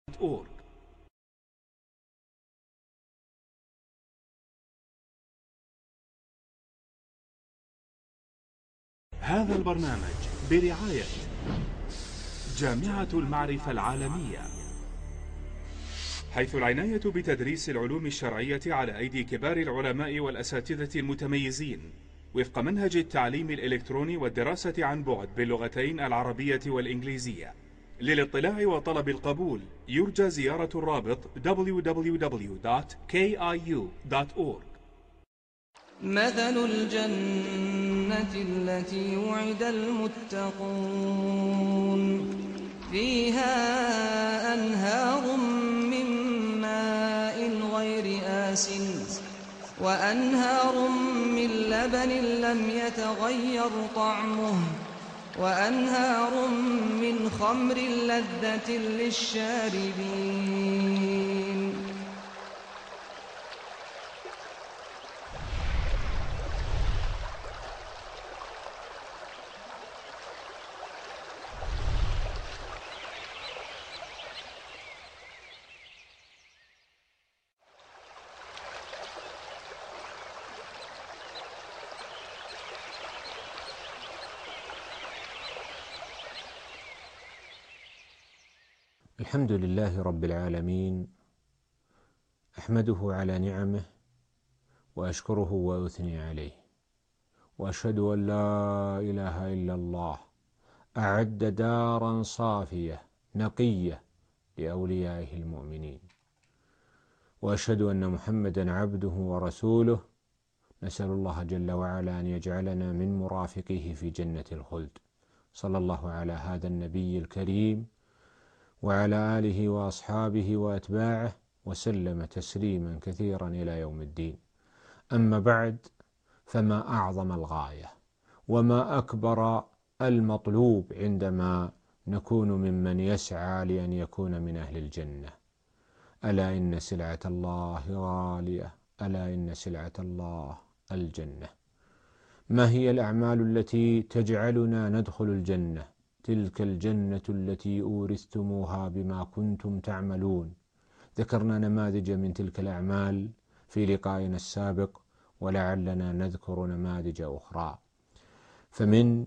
org. هذا البرنامج برعاية جامعة المعرفة العالمية، حيث العناية بتدريس العلوم الشرعية على أيدي كبار العلماء والأساتذة المتميزين وفق منهج التعليم الإلكتروني والدراسة عن بعد باللغتين العربية والإنجليزية. للاطلاع وطلب القبول يرجى زيارة الرابط www.kiu.org. مثل الجنة التي وعد المتقون فيها أنهار من ماء غير آسن وأنهار من لبن لم يتغير طعمه وأنهار من خمر لذة للشاربين. الحمد لله رب العالمين، أحمده على نعمه وأشكره وأثني عليه، وأشهد أن لا إله إلا الله أعد دارا صافية نقية لأوليائه المؤمنين، وأشهد أن محمدا عبده ورسوله. نسأل الله جل وعلا أن يجعلنا من مرافقيه في جنة الخلد. صلى الله على هذا النبي الكريم وعلى آله وأصحابه وأتباعه وسلم تسليما كثيرا إلى يوم الدين. أما بعد، فما أعظم الغاية وما أكبر المطلوب عندما نكون ممن يسعى لأن يكون من أهل الجنة. ألا إن سلعة الله غالية، ألا إن سلعة الله الجنة. ما هي الأعمال التي تجعلنا ندخل الجنة؟ تلك الجنة التي أورثتموها بما كنتم تعملون. ذكرنا نماذج من تلك الأعمال في لقائنا السابق، ولعلنا نذكر نماذج أخرى. فمن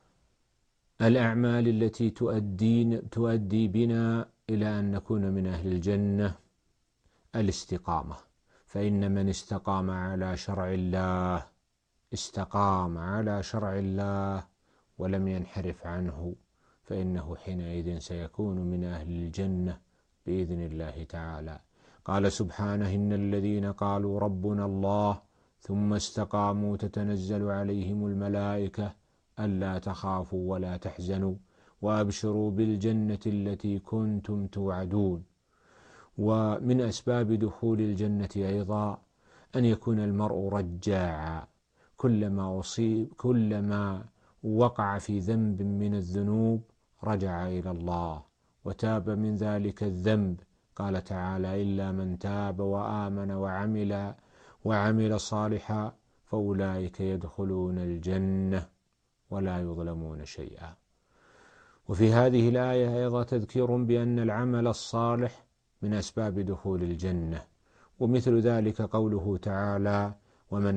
الأعمال التي تؤدي بنا إلى أن نكون من أهل الجنة الاستقامة، فإن من استقام على شرع الله استقام على شرع الله ولم ينحرف عنه، فإنه حينئذ سيكون من أهل الجنة بإذن الله تعالى. قال سبحانه: إن الذين قالوا ربنا الله ثم استقاموا تتنزل عليهم الملائكة ألا تخافوا ولا تحزنوا وأبشروا بالجنة التي كنتم توعدون. ومن أسباب دخول الجنة أيضا أن يكون المرء رجاعا، كلما وقع في ذنب من الذنوب رجع إلى الله وتاب من ذلك الذنب. قال تعالى: إلا من تاب وآمن وعمل صالحا فأولئك يدخلون الجنة ولا يظلمون شيئا. وفي هذه الآية أيضا تذكير بأن العمل الصالح من أسباب دخول الجنة، ومثل ذلك قوله تعالى: ومن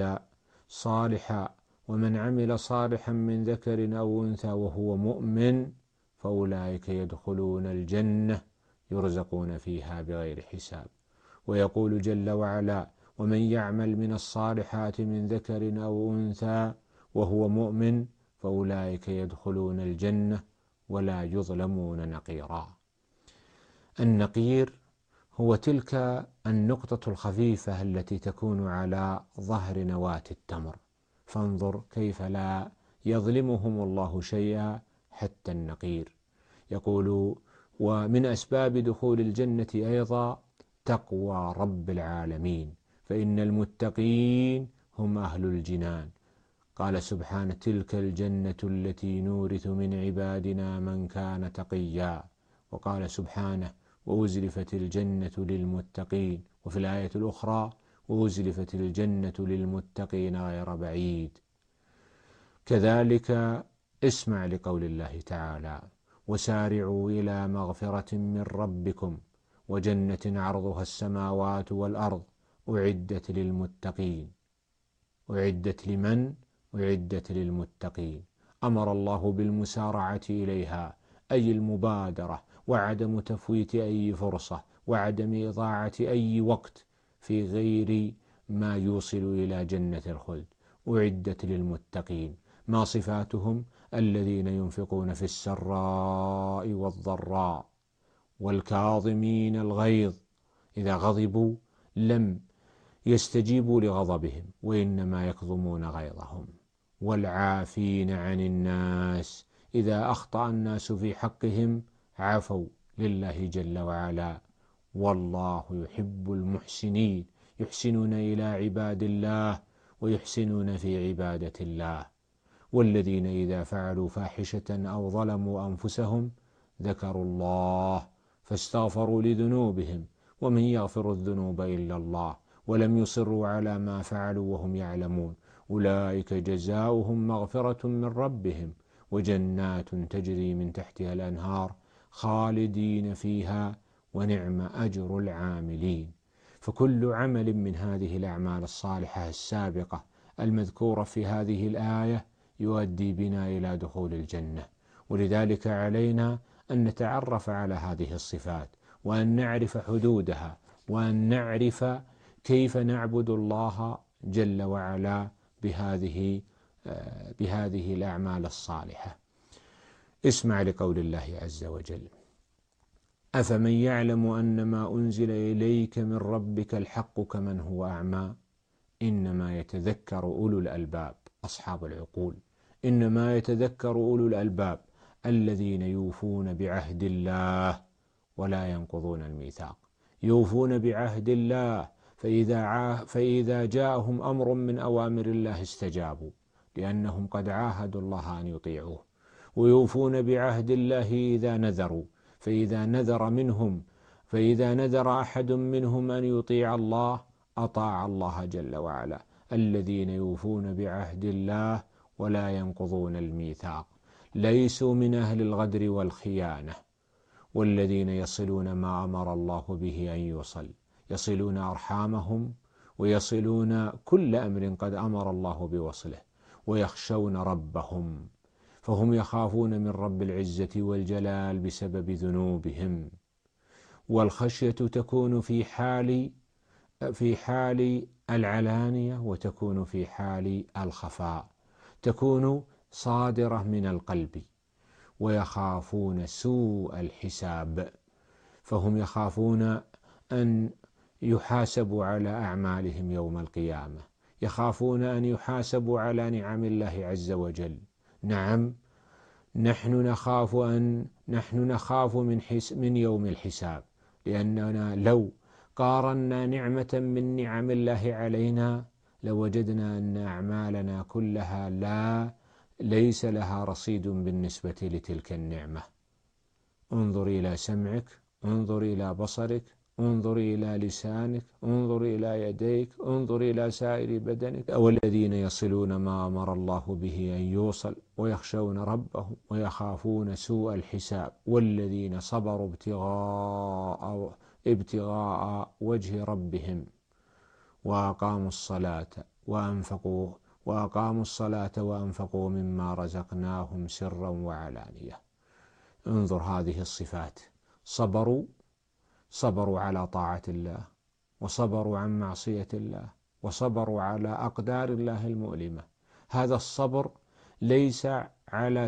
عمل صالحا من ذكر أو أنثى وهو مؤمن فأولئك يدخلون الجنة يرزقون فيها بغير حساب. ويقول جل وعلا: ومن يعمل من الصالحات من ذكر أو أنثى وهو مؤمن فأولئك يدخلون الجنة ولا يظلمون نقيرا. النقير هو تلك النقطة الخفيفة التي تكون على ظهر نواة التمر، فانظر كيف لا يظلمهم الله شيئا حتى النقير. يقول: ومن أسباب دخول الجنة أيضا تقوى رب العالمين، فإن المتقين هم أهل الجنان. قال سبحانه: تلك الجنة التي نورث من عبادنا من كان تقيا. وقال سبحانه: وأزلفت الجنة للمتقين. وفي الآية الأخرى: وأزلفت الجنة للمتقين غير بعيد. كذلك اسمع لقول الله تعالى: وسارعوا إلى مغفرة من ربكم وجنة عرضها السماوات والأرض أعدت للمتقين. أعدت لمن؟ أعدت للمتقين. أمر الله بالمسارعة إليها، أي المبادرة وعدم تفويت أي فرصة وعدم إضاعة أي وقت في غير ما يوصل إلى جنة الخلد. أعدت للمتقين. ما صفاتهم؟ الذين ينفقون في السراء والضراء والكاظمين الغيظ، إذا غضبوا لم يستجيبوا لغضبهم وإنما يكظمون غيظهم، والعافين عن الناس، إذا أخطأ الناس في حقهم عفوا لله جل وعلا، والله يحب المحسنين، يحسنون إلى عباد الله ويحسنون في عبادة الله. والذين إذا فعلوا فاحشة أو ظلموا أنفسهم ذكروا الله فاستغفروا لذنوبهم ومن يغفر الذنوب إلا الله ولم يصروا على ما فعلوا وهم يعلمون أولئك جزاؤهم مغفرة من ربهم وجنات تجري من تحتها الأنهار خالدين فيها ونعم أجر العاملين. فكل عمل من هذه الأعمال الصالحة السابقة المذكورة في هذه الآية يؤدي بنا إلى دخول الجنة، ولذلك علينا أن نتعرف على هذه الصفات وأن نعرف حدودها وأن نعرف كيف نعبد الله جل وعلا بهذه الأعمال الصالحة. اسمع لقول الله عز وجل: أفمن يعلم أن ما أنزل إليك من ربك الحق كمن هو أعمى إنما يتذكر أولو الألباب. أصحاب العقول إنما يتذكر أولو الألباب الذين يوفون بعهد الله ولا ينقضون الميثاق. يوفون بعهد الله، فإذا جاءهم أمر من أوامر الله استجابوا لأنهم قد عاهدوا الله أن يطيعوه. ويوفون بعهد الله إذا نذروا، فإذا نذر أحد منهم أن يطيع الله أطاع الله جل وعلا. الذين يوفون بعهد الله ولا ينقضون الميثاق ليسوا من أهل الغدر والخيانة. والذين يصلون ما أمر الله به أن يوصل، يصلون أرحامهم ويصلون كل أمر قد أمر الله بوصله، ويخشون ربهم، فهم يخافون من رب العزة والجلال بسبب ذنوبهم. والخشية تكون في حال العلانية وتكون في حال الخفاء، تكون صادرة من القلب. ويخافون سوء الحساب، فهم يخافون أن يحاسبوا على أعمالهم يوم القيامة، يخافون أن يحاسبوا على نعم الله عز وجل. نعم، نحن نخاف من يوم الحساب، لأننا لو قارنا نعمة من نعم الله علينا لوجدنا أن أعمالنا كلها ليس لها رصيد بالنسبة لتلك النعمة. انظر إلى سمعك، انظر إلى بصرك، انظر إلى لسانك، انظر إلى يديك، انظر إلى سائر بدنك. والذين يصلون ما أمر الله به أن يوصل ويخشون ربهم ويخافون سوء الحساب. والذين صبروا ابتغاء وجه ربهم وأقاموا الصلاة وأنفقوا مما رزقناهم سرا وعلانية. انظر هذه الصفات: صبروا على طاعة الله، وصبروا عن معصية الله، وصبروا على أقدار الله المؤلمة. هذا الصبر ليس على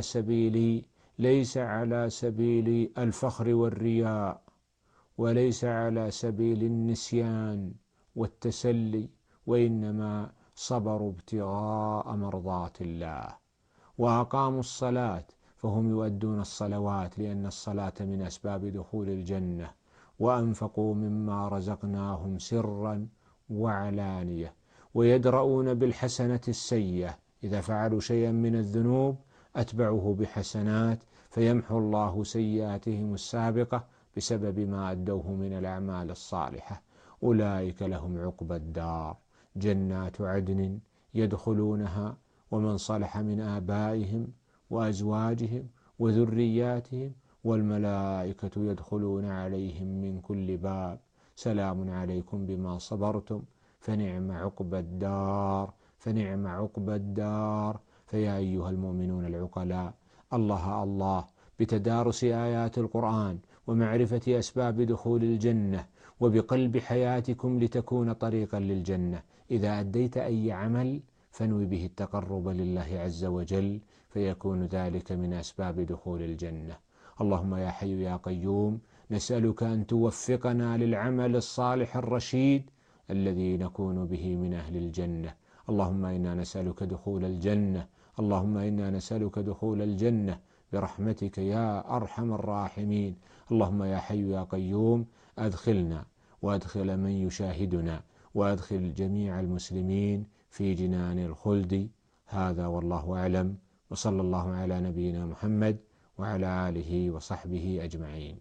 سبيل الفخر والرياء، وليس على سبيل النسيان والتسلي، وإنما صبروا ابتغاء مرضات الله. وأقاموا الصلاة، فهم يؤدون الصلوات لأن الصلاة من أسباب دخول الجنة. وأنفقوا مما رزقناهم سرا وعلانية، ويدرؤون بالحسنة السيئة. إذا فعلوا شيئا من الذنوب أتبعوه بحسنات فيمحو الله سيئاتهم السابقة بسبب ما أدوه من الأعمال الصالحة. أولئك لهم عقبى الدار، جنات عدن يدخلونها ومن صلح من آبائهم وأزواجهم وذرياتهم والملائكة يدخلون عليهم من كل باب سلام عليكم بما صبرتم فنعم عقبى الدار فنعم عقبى الدار. فيا أيها المؤمنون العقلاء، الله بتدارس آيات القرآن ومعرفة أسباب دخول الجنة وبقلب حياتكم لتكون طريقا للجنة. إذا أديت أي عمل فانوي به التقرب لله عز وجل فيكون ذلك من أسباب دخول الجنة. اللهم يا حي يا قيوم، نسألك أن توفقنا للعمل الصالح الرشيد الذي نكون به من أهل الجنة. اللهم إنا نسألك دخول الجنة، اللهم إنا نسألك دخول الجنة برحمتك يا أرحم الراحمين. اللهم يا حي يا قيوم، أدخلنا وأدخل من يشاهدنا وأدخل جميع المسلمين في جنان الخلد. هذا والله أعلم، وصلى الله على نبينا محمد وعلى آله وصحبه أجمعين.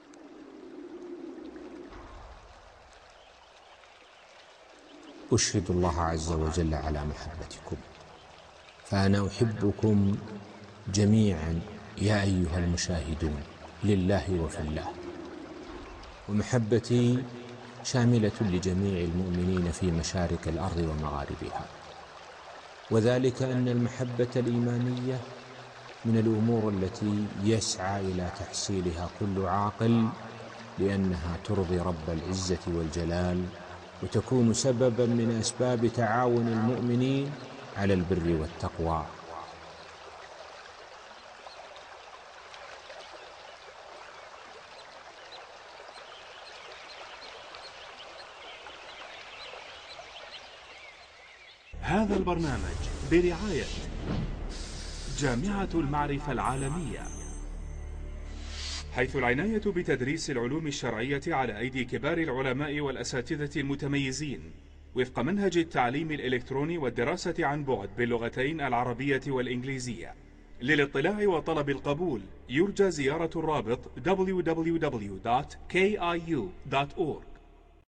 أشهد الله عز وجل على محبتكم، فأنا أحبكم جميعا يا أيها المشاهدون لله وفي الله، ومحبتي شاملة لجميع المؤمنين في مشارق الأرض ومغاربها، وذلك أن المحبة الإيمانية من الأمور التي يسعى إلى تحصيلها كل عاقل، لأنها ترضي رب العزة والجلال وتكون سببا من أسباب تعاون المؤمنين على البر والتقوى. هذا البرنامج برعاية جامعة المعرفة العالمية، حيث العناية بتدريس العلوم الشرعية على أيدي كبار العلماء والأساتذة المتميزين وفق منهج التعليم الإلكتروني والدراسة عن بعد باللغتين العربية والإنجليزية. للاطلاع وطلب القبول يرجى زيارة الرابط www.kiu.org.